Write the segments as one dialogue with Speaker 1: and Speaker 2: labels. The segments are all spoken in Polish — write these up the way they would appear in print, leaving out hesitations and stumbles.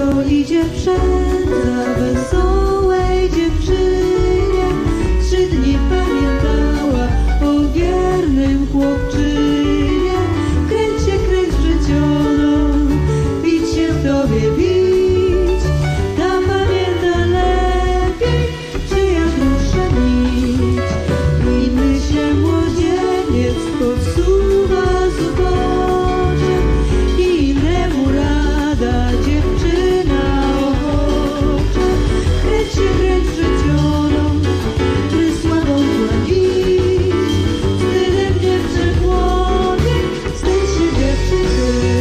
Speaker 1: tylko idzie przędza wesołej dziewczynie. 3 dni pamiętała o wiernym chłopczynie. Kręć się, kręć życioną, bić się w tobie bić. Ta pamięta lepiej, przyjaźń nić. I myślę, młodzieniec podsuwa z uboczem i innemu rada dziewczyna ochocza. Kręć się, kręć życioną, by sławą pławić. Wstydem nie przechłodzi, wstydź się dziewczyny.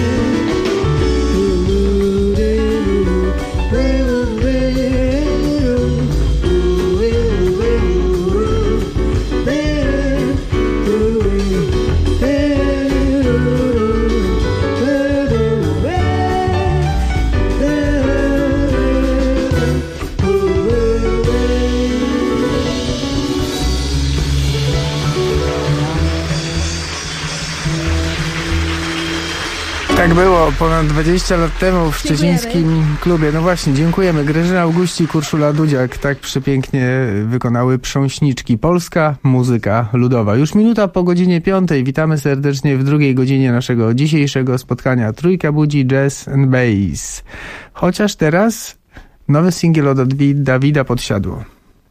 Speaker 2: Tak było ponad 20 lat temu w szczecińskim klubie. No właśnie, dziękujemy. Grażyna Augustik, Urszula Dudziak tak przepięknie wykonały Prząśniczki. Polska muzyka ludowa. Już minuta po godzinie 5. Witamy serdecznie w drugiej godzinie naszego dzisiejszego spotkania. Trójka budzi Jazz and Bass. Chociaż teraz nowy singiel od Dawida Podsiadło.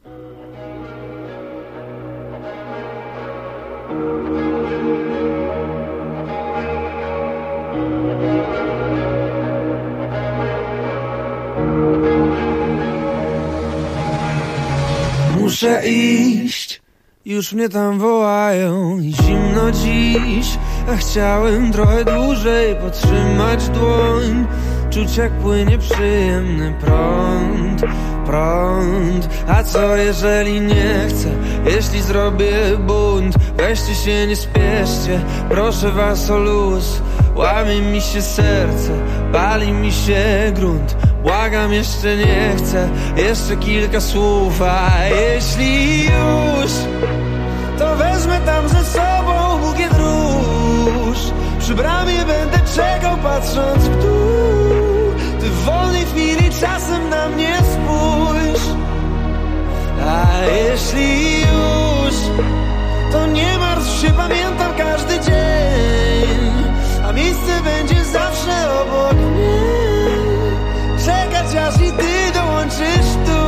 Speaker 3: Muszę iść, już mnie tam wołają i zimno dziś, a chciałem trochę dłużej podtrzymać dłoń, czuć jak płynie przyjemny prąd. A co jeżeli nie chcę, jeśli zrobię bunt? Weźcie się, nie spieszcie, proszę was o luz. Łamie mi się serce, pali mi się grunt. Błagam, jeszcze nie chcę, jeszcze kilka słów. A jeśli już, to wezmę tam ze sobą bukiet róż. Przy bramie będę czekał, patrząc w dół. Ty w wolnej chwili czasem na mnie spójrz. A jeśli już, to nie martw się, pamiętam każdy dzień. A miejsce będzie zawsze obok mnie. Czekać aż i ty dołączysz tu.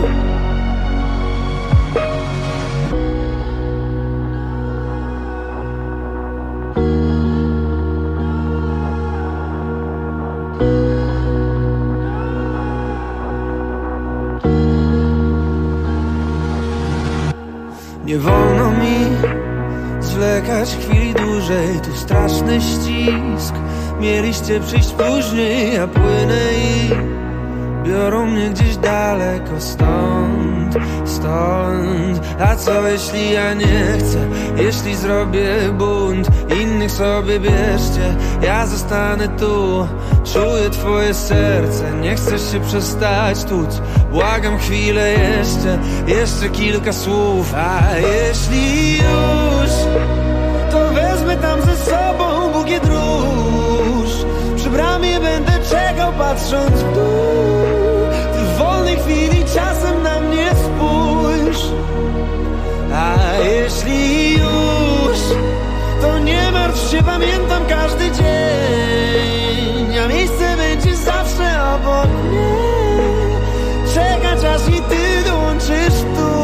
Speaker 3: Nie wolno mi zwlekać chwili dłużej, tu straszny ścisk. Mieliście przyjść później, ja płynę i biorą mnie gdzieś daleko stąd. A co jeśli ja nie chcę, jeśli zrobię bunt? Innych sobie bierzcie, ja zostanę tu. Czuję twoje serce, nie chcę się przestać tłuc. Błagam chwilę jeszcze kilka słów. A jeśli już, to wezmę tam ze sobą bukiet róż. Przy bramie będę czekał, patrząc w dół. Ty w wolnej chwili czasem na mnie spójrz. A jeśli już, to nie martw się, pamiętam każdy dzień. A miejsce będzie zawsze obok mnie. Czekać aż i ty dołączysz tu.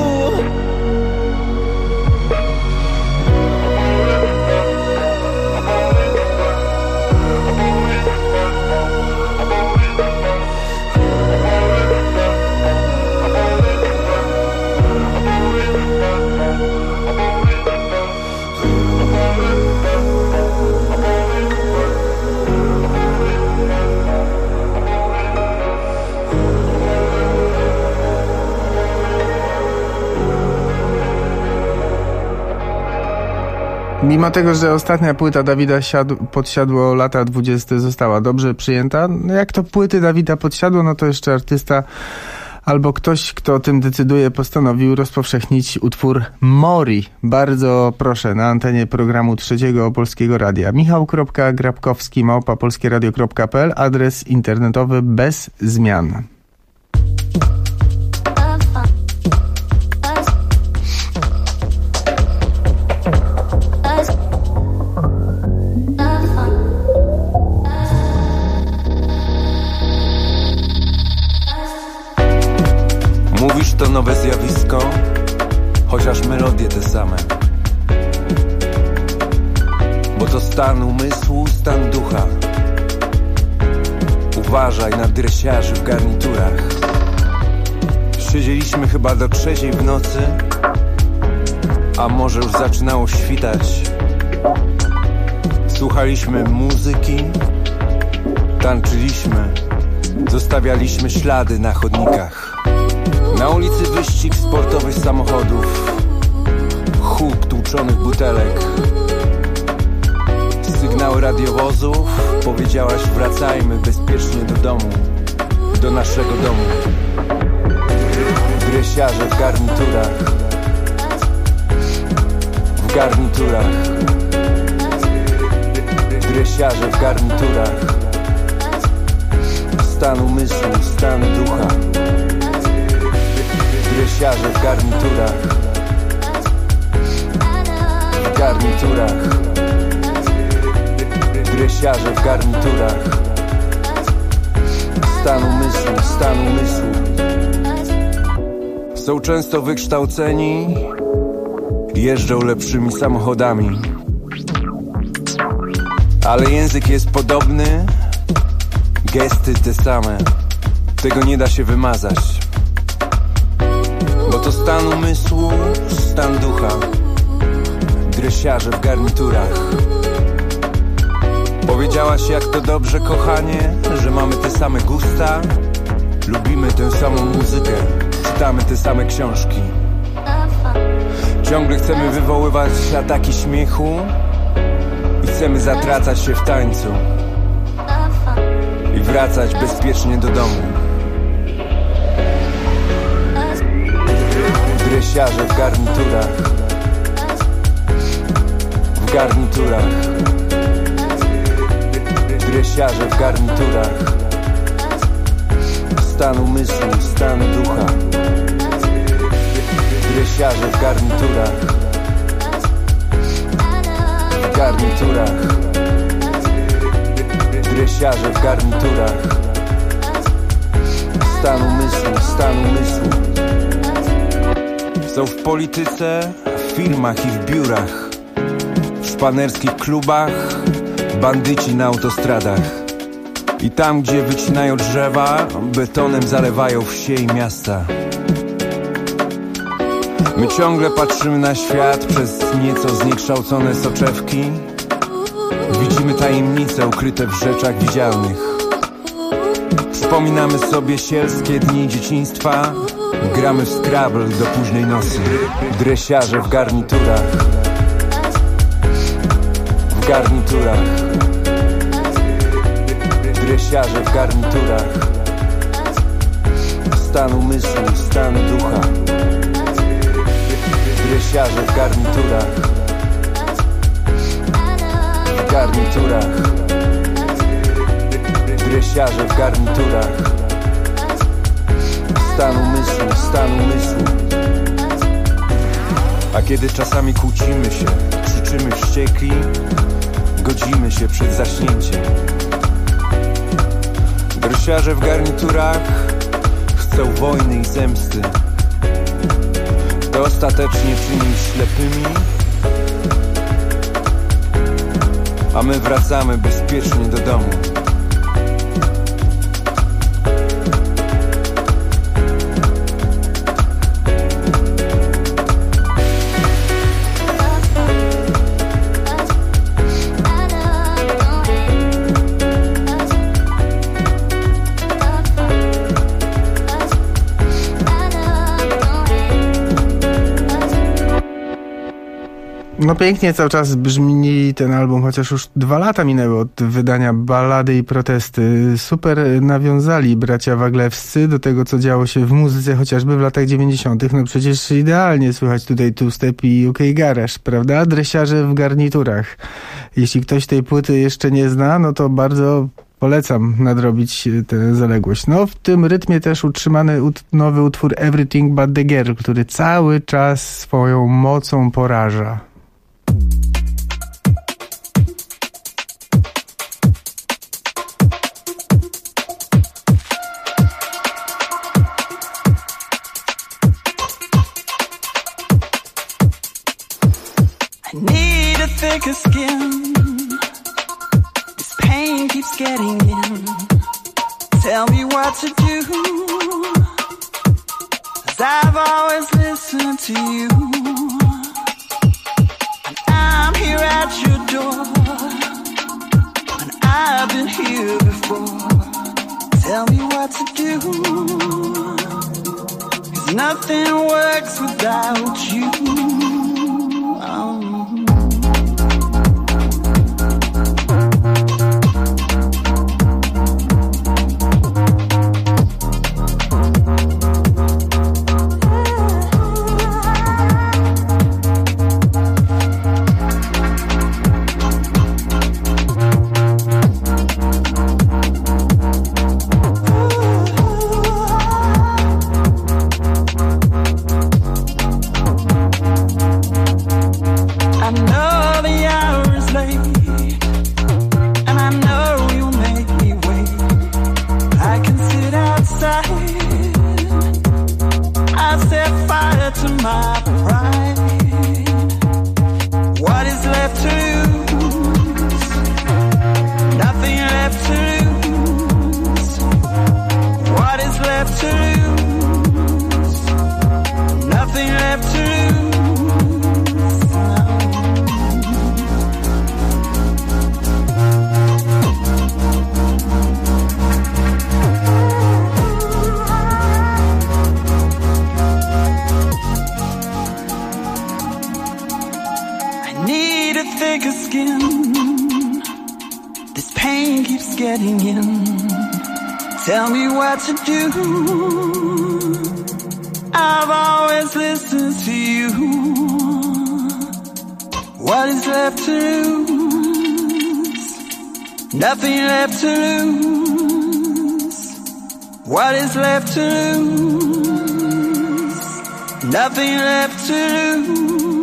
Speaker 2: Mimo tego, że ostatnia płyta Dawida Podsiadło lata 20 została dobrze przyjęta, no jak to płyty Dawida Podsiadło, no to jeszcze artysta albo ktoś, kto o tym decyduje, postanowił rozpowszechnić utwór Mori. Bardzo proszę, na antenie programu Trzeciego Polskiego Radia. Michał.Grabkowski@polskieradio.pl, adres internetowy bez zmian.
Speaker 3: Mówisz, to nowe zjawisko, chociaż melodie te same. Bo to stan umysłu, stan ducha. Uważaj na dresiarzy w garniturach. Siedzieliśmy chyba do 3:00 w nocy, a może już zaczynało świtać. Słuchaliśmy muzyki, tańczyliśmy, zostawialiśmy ślady na chodnikach. Na ulicy wyścig sportowych samochodów, huk tłuczonych butelek, sygnały radiowozów. Powiedziałaś, wracajmy bezpiecznie do domu, do naszego domu. Dresiarze w garniturach, w garniturach. Dresiarze w garniturach. Stan umysłu, stan ducha. Dresiarze w garniturach, w garniturach. Dresiarze w garniturach. Stan umysłu, stan umysłu. Są często wykształceni, jeżdżą lepszymi samochodami, ale język jest podobny, gesty te same. Tego nie da się wymazać. Bo to stan umysłu, stan ducha. Dresiarze w garniturach. Powiedziałaś, jak to dobrze, kochanie, że mamy te same gusta, lubimy tę samą muzykę, czytamy te same książki. Ciągle chcemy wywoływać ataki śmiechu i chcemy zatracać się w tańcu i wracać bezpiecznie do domu. Dresiarze w garniturach, w garniturach. Dresiarze w garniturach. Stan umysłu, stan ducha. Dresiarze w garniturach, w garniturach. Dresiarze w garniturach. Stan umysłu, stan umysłu. Są w polityce, w firmach i w biurach, w szpanerskich klubach, bandyci na autostradach. I tam, gdzie wycinają drzewa, betonem zalewają wsie i miasta. My ciągle patrzymy na świat przez nieco zniekształcone soczewki. Widzimy tajemnice ukryte w rzeczach widzialnych. Przypominamy sobie sielskie dni dzieciństwa. Gramy w Scrabble do późnej nocy. Dresiarze w garniturach, w garniturach. Dresiarze w garniturach. Stan umysłu, stan ducha. Dresiarze w garniturach, w garniturach. Dresiarze w garniturach. Stan umysłu, stan umysłu. A kiedy czasami kłócimy się, krzyczymy wściekli, godzimy się przed zaśnięciem. Dresiarze w garniturach chcą wojny i zemsty. To ostatecznie czyni ich ślepymi, a my wracamy bezpiecznie do domu.
Speaker 2: No pięknie cały czas brzmi ten album, chociaż już 2 lata minęły od wydania Ballady i Protesty. Super nawiązali bracia Waglewscy do tego, co działo się w muzyce chociażby w latach 90. No przecież idealnie słychać tutaj two-step i UK Garage, prawda? Dresiarze w garniturach. Jeśli ktoś tej płyty jeszcze nie zna, no to bardzo polecam nadrobić tę zaległość. No w tym rytmie też utrzymany nowy utwór Everything But The Girl, który cały czas swoją mocą poraża.
Speaker 4: I need a thicker skin. This pain keeps getting in. Tell me what to do, 'cause I've always listened to you. And I'm here at your door, and I've been here before. Tell me what to do, 'cause nothing works without you. Tell me what to do. I've always listened to you. What is left to lose? Nothing left to lose. What is left to lose? Nothing left to lose.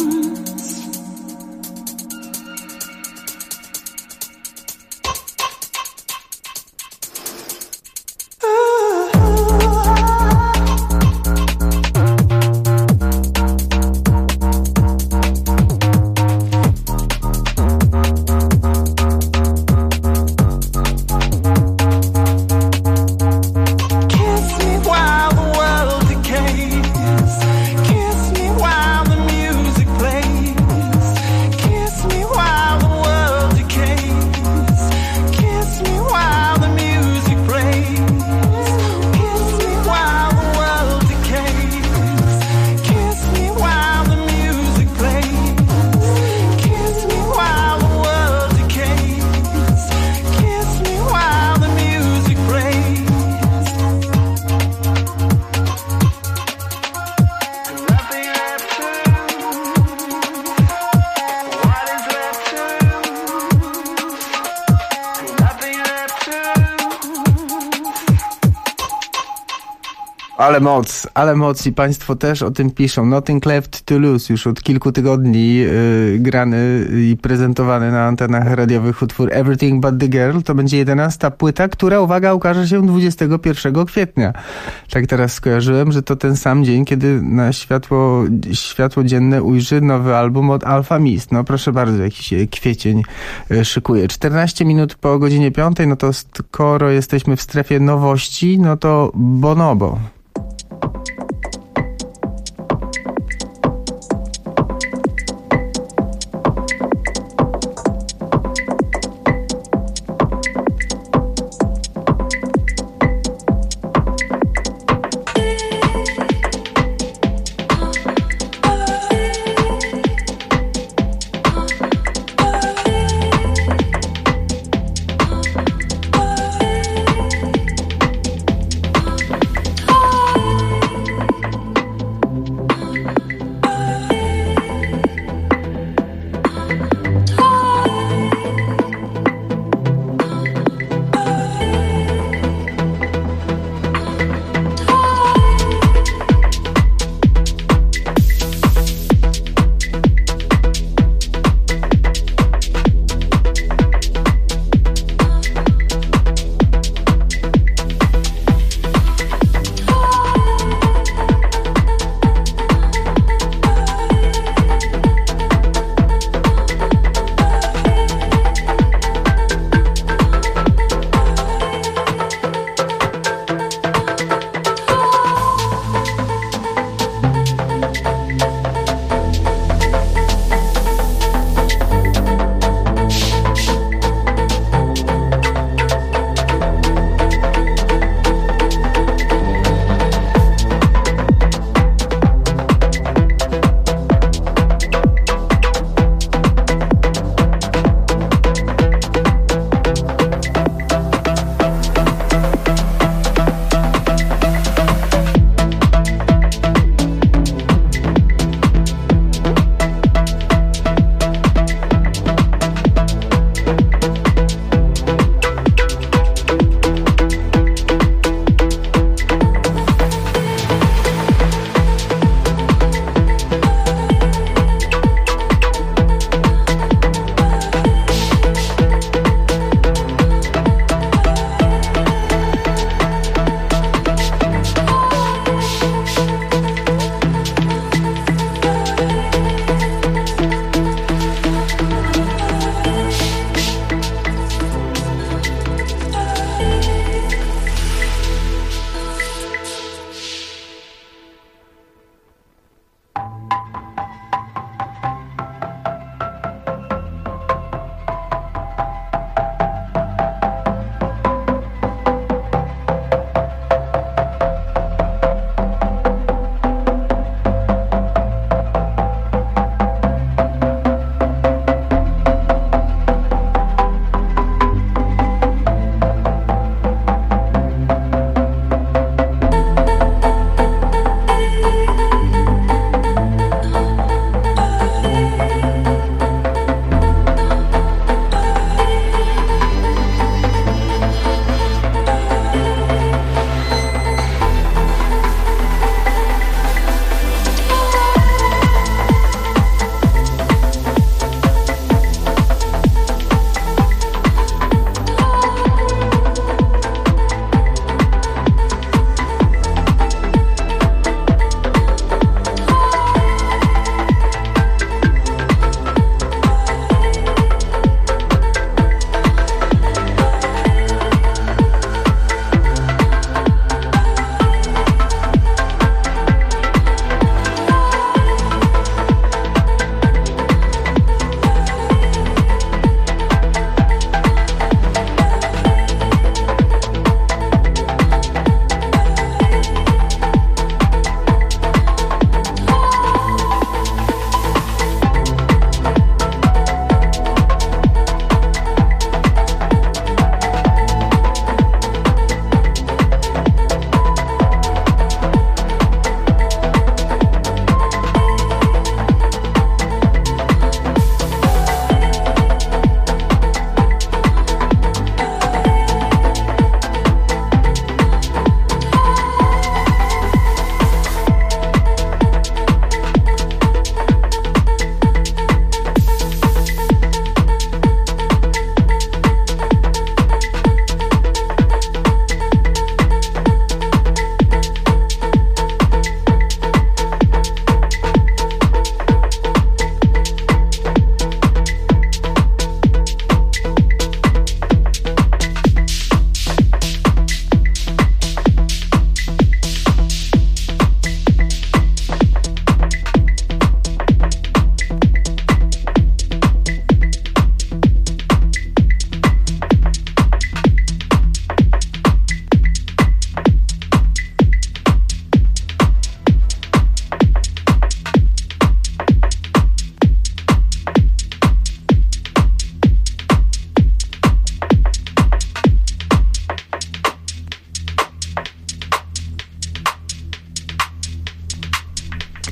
Speaker 2: Ale moc i państwo też o tym piszą. Nothing Left to Lose, już od kilku tygodni grany i prezentowany na antenach radiowych utwór Everything But The Girl. To będzie 11. płyta, która, uwaga, ukaże się 21 kwietnia. Tak teraz skojarzyłem, że to ten sam dzień, kiedy na światło dzienne ujrzy nowy album od Alfa Mist. No proszę bardzo, jakiś kwiecień szykuje. 14 minut po godzinie 5, no to skoro jesteśmy w strefie nowości, no to Bonobo.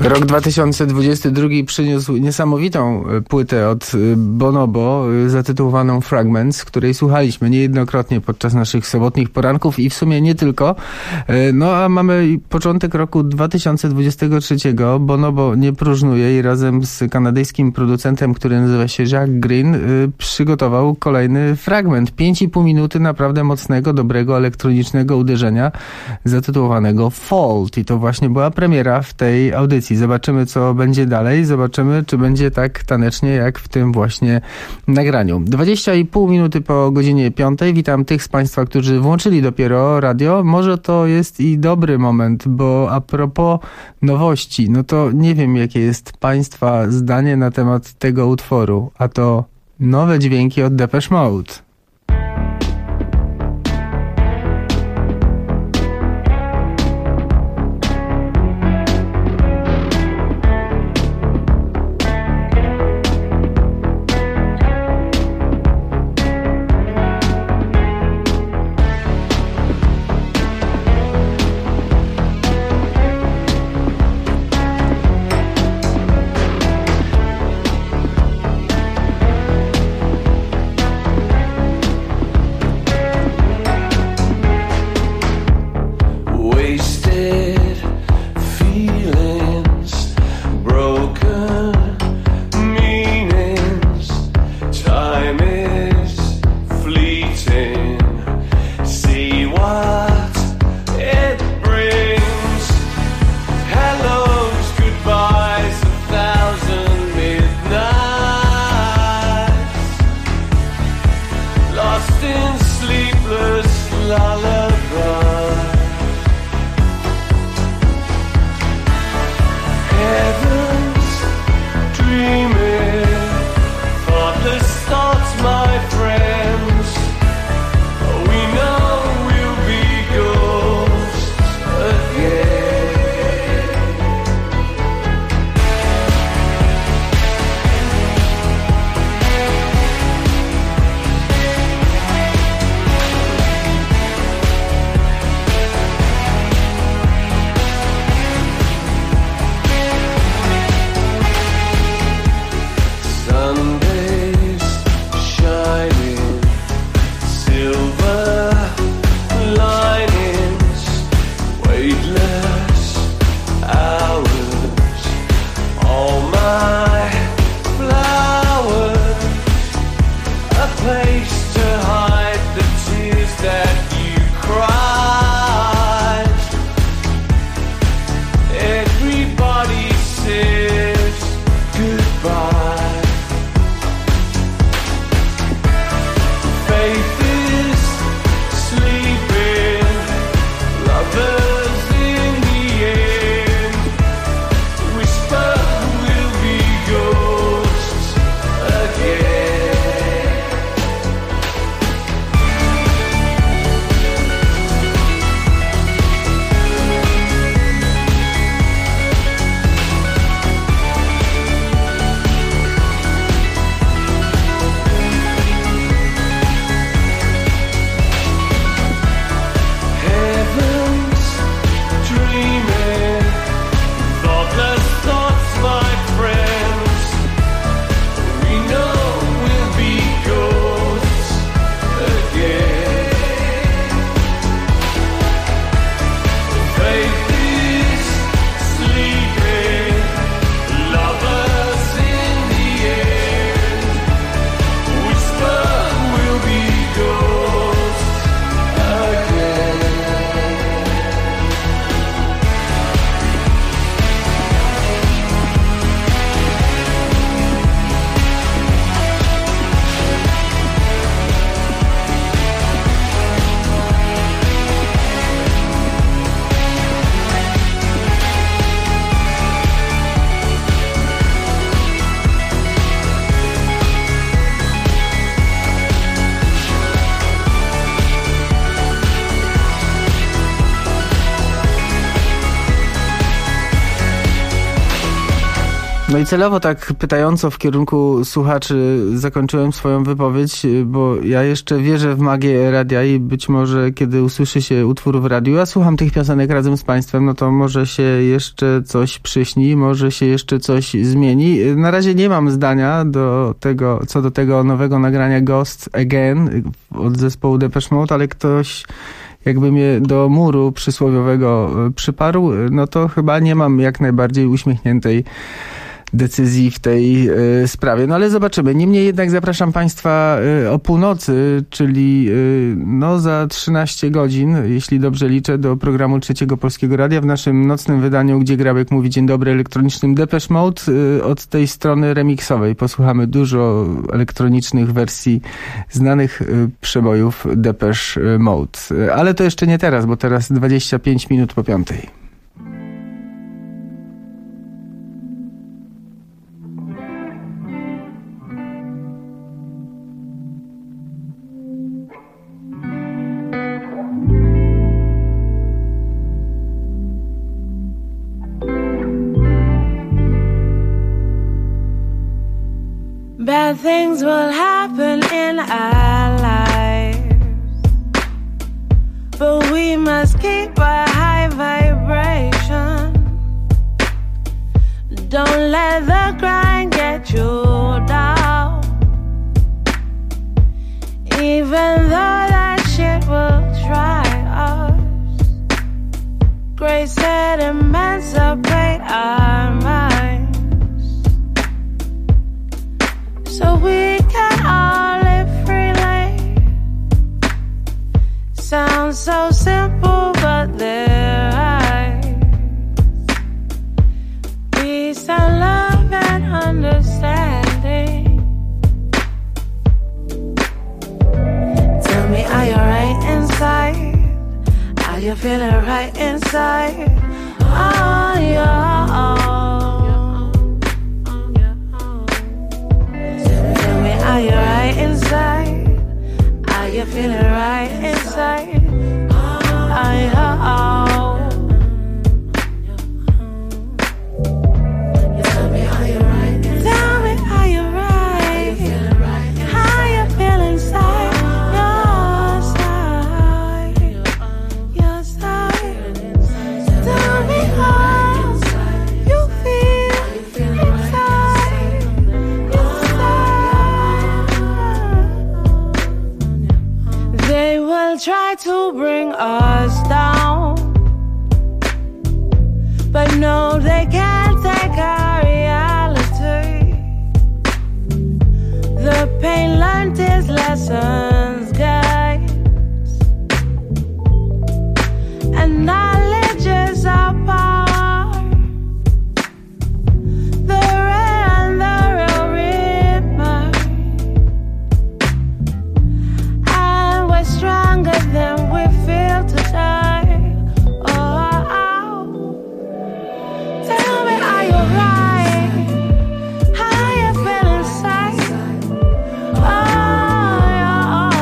Speaker 2: Rok 2022 przyniósł niesamowitą płytę od Bonobo zatytułowaną Fragments, której słuchaliśmy niejednokrotnie podczas naszych sobotnich poranków i w sumie nie tylko. No a mamy początek roku 2023. Bonobo nie próżnuje i razem z kanadyjskim producentem, który nazywa się Jacques Green, przygotował kolejny fragment. 5,5 minuty naprawdę mocnego, dobrego, elektronicznego uderzenia zatytułowanego Fault. I to właśnie była premiera w tej audycji. Zobaczymy, co będzie dalej. Zobaczymy, czy będzie tak tanecznie, jak w tym właśnie nagraniu. 20,5 minuty po godzinie 5. Witam tych z Państwa, którzy włączyli dopiero radio. Może to jest i dobry moment, bo a propos nowości, no to nie wiem, jakie jest Państwa zdanie na temat tego utworu, a to nowe dźwięki od Depeche Mode. No i celowo tak pytająco w kierunku słuchaczy zakończyłem swoją wypowiedź, bo ja jeszcze wierzę w magię radia i być może kiedy usłyszy się utwór w radiu, a słucham tych piosenek razem z państwem, no to może się jeszcze coś przyśni, może się jeszcze coś zmieni. Na razie nie mam zdania co do tego nowego nagrania Ghost Again od zespołu Depeche Mode, ale ktoś jakby mnie do muru przysłowiowego przyparł, no to chyba nie mam jak najbardziej uśmiechniętej decyzji w tej sprawie. No ale zobaczymy. Niemniej jednak zapraszam państwa o północy, czyli no za 13 godzin, jeśli dobrze liczę, do programu Trzeciego Polskiego Radia w naszym nocnym wydaniu, gdzie Grabek mówi dzień dobry elektronicznym Depeche Mode. Od tej strony remiksowej posłuchamy dużo elektronicznych wersji znanych przebojów Depeche Mode. Ale to jeszcze nie teraz, bo teraz 25 minut po 5.
Speaker 5: Bad things will happen in our lives, but we must keep a high vibration. Don't let the grind get you down, even though that shit will try us. Grace said emancipate our minds, so we can all live freely. Sounds so simple, but they're right. Peace and love and understanding. Tell me, are you right inside? Are you feeling right inside? Oh, yeah. Are you right inside? Are you feeling right inside? Tell me, are you right inside? Tell me, are you right? Are you feeling right inside? How you feel inside? Your side. Tell me how you feel inside. They will try to bring us down, but no, they can't take our reality. The pain learned is lessons, guys, and knowledge is our power. The rare and the real remind, and we're stronger than we feel today. Oh, tell me, are you right? How you feel inside? Oh,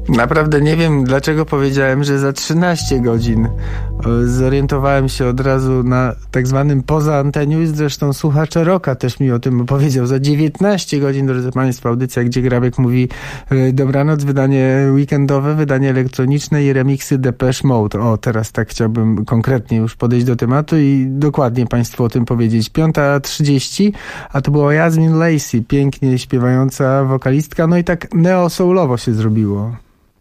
Speaker 2: Naprawdę nie wiem, dlaczego powiedziałem, że za 13 godzin. Zorientowałem się od razu na tak zwanym poza anteniu i zresztą słuchacze Rocka też mi o tym opowiedział. Za 19 godzin, drodzy Państwo, audycja, gdzie Grabek mówi dobranoc, wydanie weekendowe, wydanie elektroniczne i remiksy Depeche Mode. O, teraz tak chciałbym konkretnie już podejść do tematu i dokładnie Państwu o tym powiedzieć. 5:30, a to była Jasmine Lacey, pięknie śpiewająca wokalistka, no i tak neo-soulowo się zrobiło.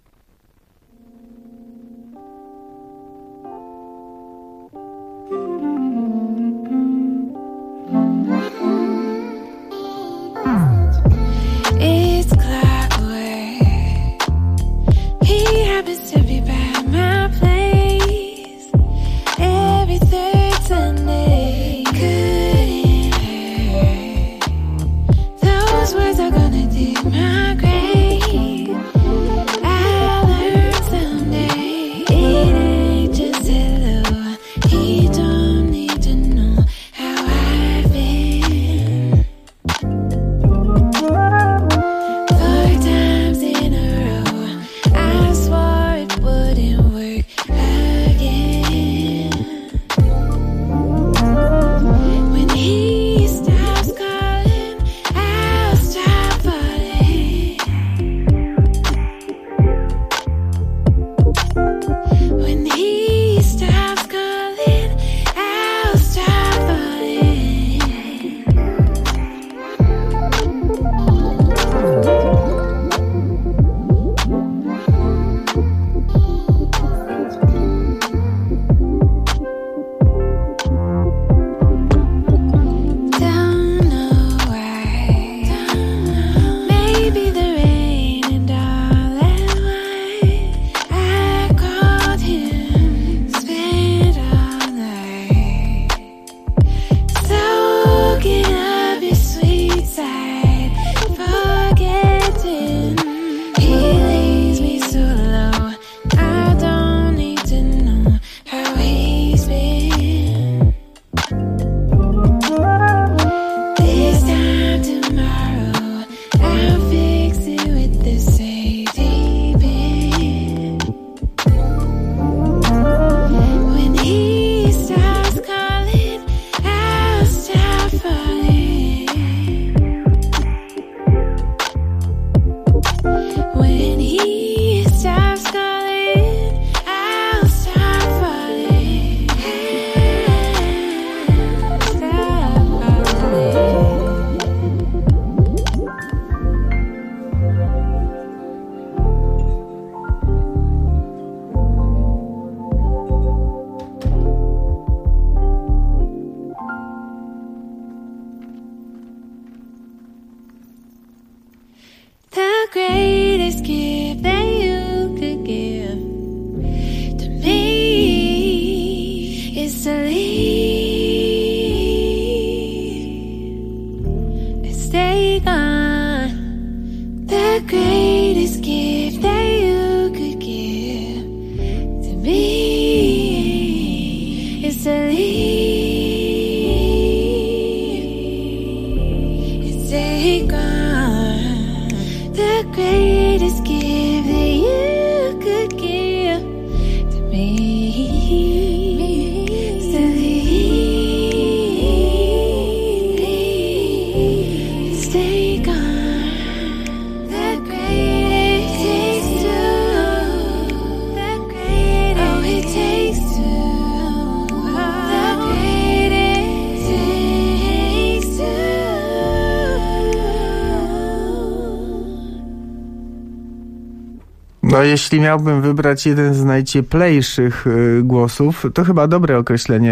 Speaker 2: No, jeśli miałbym wybrać jeden z najcieplejszych głosów, to chyba dobre określenie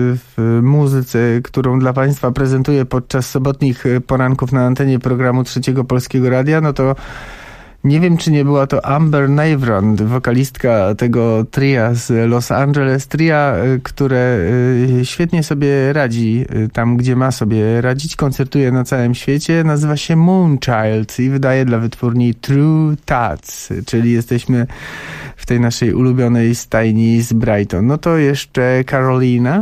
Speaker 2: w muzyce, którą dla Państwa prezentuję podczas sobotnich poranków na antenie programu Trzeciego Polskiego Radia, no to nie wiem, czy nie była to Amber Neyvrand, wokalistka tego tria z Los Angeles, tria, które świetnie sobie radzi tam, gdzie ma sobie radzić, koncertuje na całym świecie, nazywa się Moonchild i wydaje dla wytwórni True Tats, czyli jesteśmy w tej naszej ulubionej stajni z Brighton. No to jeszcze Carolina.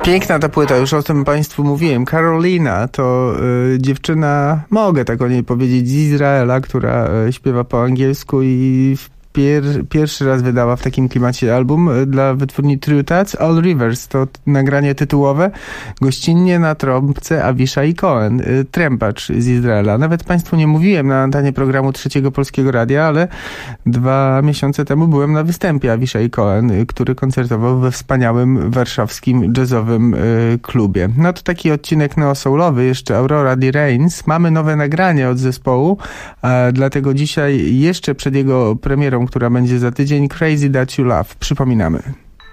Speaker 2: Piękna ta płyta, już o tym Państwu mówiłem. Carolina to dziewczyna, mogę tak o niej powiedzieć, z Izraela, która śpiewa po angielsku i pierwszy raz wydała w takim klimacie album dla wytwórni True Touch. All Rivers to nagranie tytułowe. Gościnnie na trąbce Avishai Cohen, trębacz z Izraela. Nawet Państwu nie mówiłem na antenie programu Trzeciego Polskiego Radia, ale 2 miesiące temu byłem na występie Avishai Cohen, który koncertował we wspaniałym warszawskim jazzowym klubie. No to taki odcinek neo-soulowy, jeszcze Aurora The Rains. Mamy nowe nagranie od zespołu, dlatego dzisiaj jeszcze przed jego premierą, która będzie za tydzień, Crazy That You Love. Przypominamy.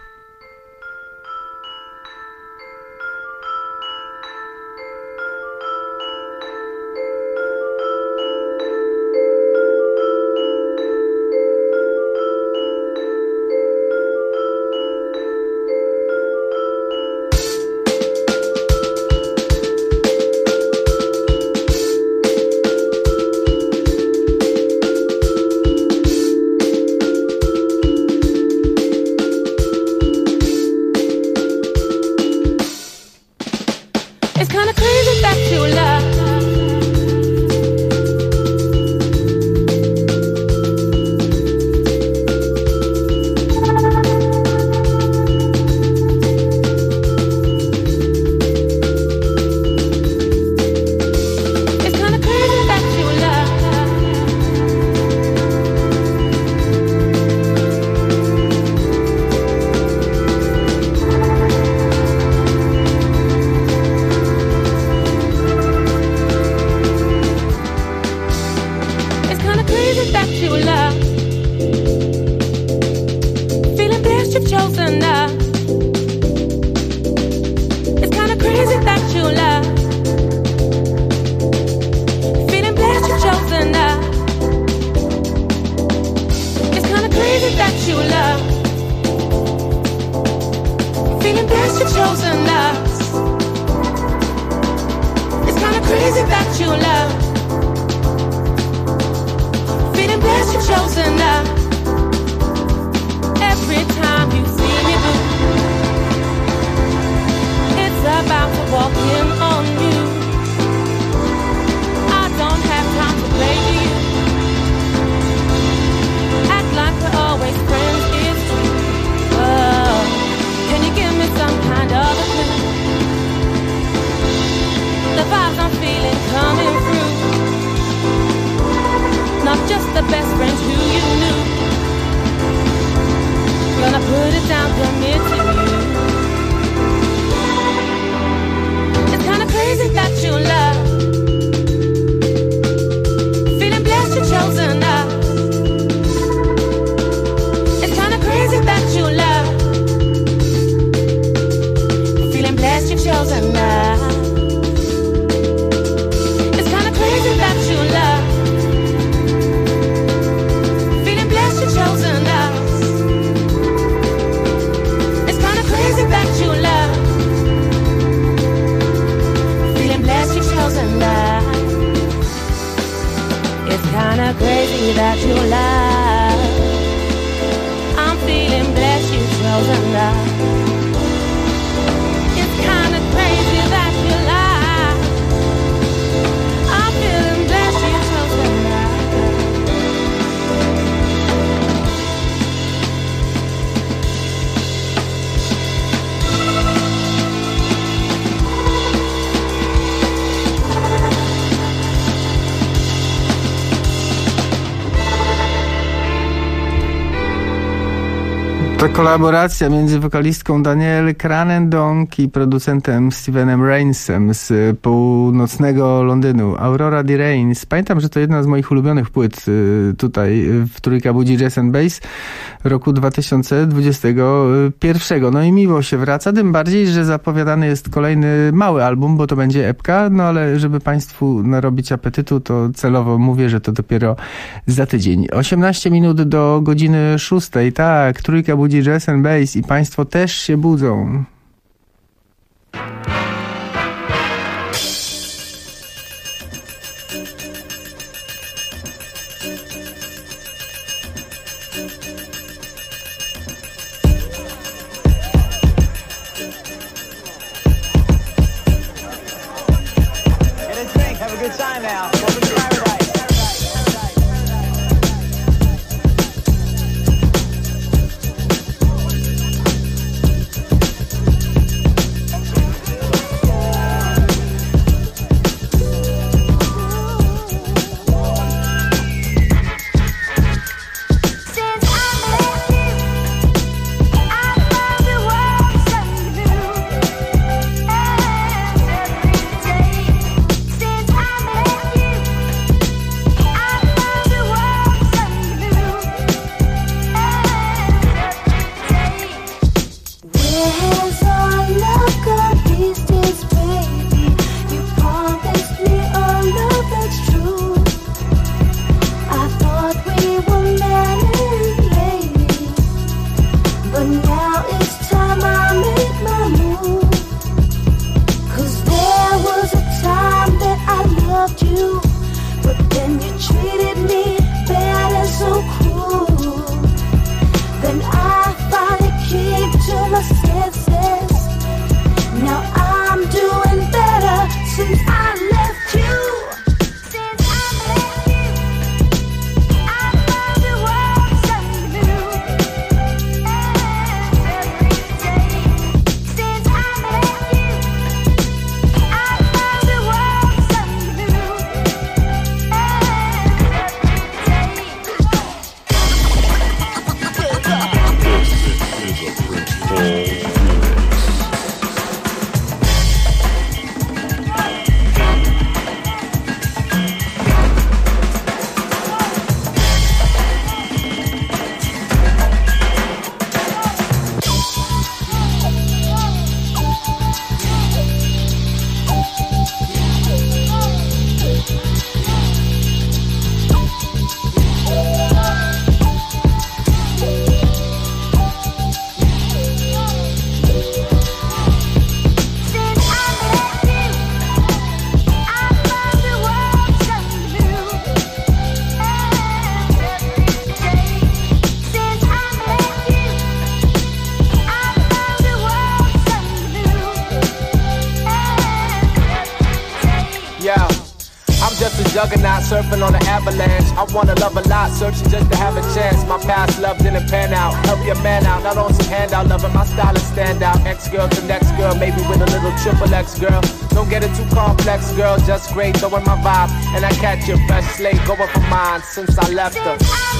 Speaker 2: To kolaboracja między wokalistką Danielle Cranendonk i producentem Stevenem Rainsem z północnego Londynu. Aurora The Rains. Pamiętam, że to jedna z moich ulubionych płyt tutaj w Trójka Budzi Jazz and Bass roku 2021. No i miło się wraca, tym bardziej, że zapowiadany jest kolejny mały album, bo to będzie epka, no ale żeby Państwu narobić apetytu, to celowo mówię, że to dopiero za tydzień. 18 minut do godziny 6. Tak, Trójka Budzi Jazz and Bass i Państwo też się budzą.
Speaker 6: time now. Welcome to paradise.
Speaker 7: Juggernaut surfing on an avalanche. I wanna love a lot, searching just to have a chance. My past love didn't pan out. Help your man out, not on some handout. Loving my style is stand out. Ex-girl to next girl, maybe with a little triple X girl. Don't get it too complex, girl, just great, throwing my vibe. And I catch your fresh slate, going for mine since I left her.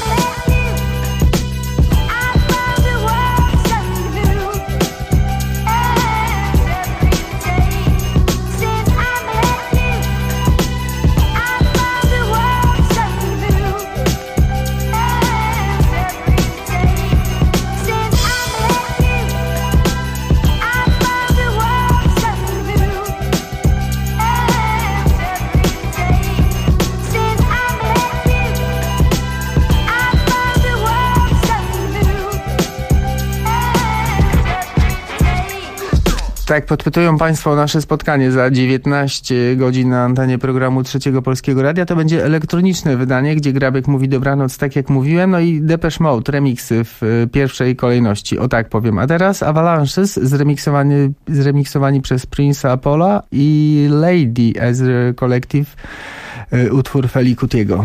Speaker 2: Tak, podpytują Państwo o nasze spotkanie za 19 godzin na antenie programu Trzeciego Polskiego Radia. To będzie elektroniczne wydanie, gdzie Grabek mówi dobranoc, tak jak mówiłem, no i Depeche Mode, remiksy w pierwszej kolejności, o tak powiem. A teraz Avalanches, zremiksowani przez Prince'a Paula i Lady as a Collective, utwór Feli Kutiego.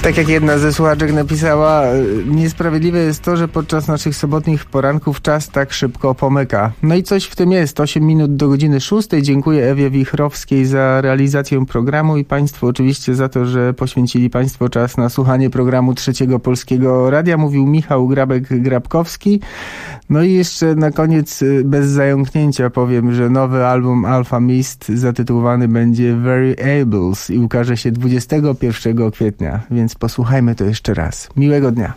Speaker 2: Tak jak jedna ze słuchaczek napisała, niesprawiedliwe jest to, że podczas naszych sobotnich poranków czas tak szybko pomyka. No i coś w tym jest. 8 minut do godziny 6. Dziękuję Ewie Wichrowskiej za realizację programu i Państwu oczywiście za to, że poświęcili Państwo czas na słuchanie programu Trzeciego Polskiego Radia. Mówił Michał Grabek-Grabkowski. No i jeszcze na koniec bez zająknięcia powiem, że nowy album Alpha Mist zatytułowany będzie Variables i ukaże się 21 kwietnia, więc posłuchajmy to jeszcze raz. Miłego dnia.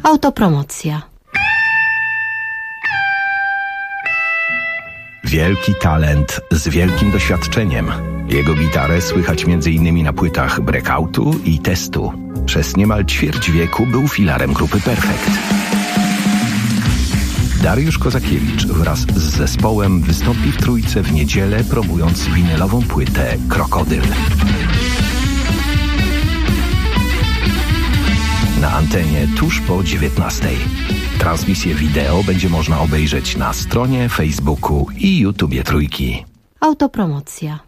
Speaker 8: Autopromocja.
Speaker 9: Wielki talent z wielkim doświadczeniem. Jego gitarę słychać m.in. na płytach Breakoutu i Testu. Przez niemal ćwierć wieku był filarem grupy Perfekt. Dariusz Kozakiewicz wraz z zespołem wystąpi w Trójce w niedzielę, promując winylową płytę Krokodyl. Na antenie tuż po 19:00. Transmisję wideo będzie można obejrzeć na stronie, Facebooku i YouTubie Trójki.
Speaker 8: Autopromocja.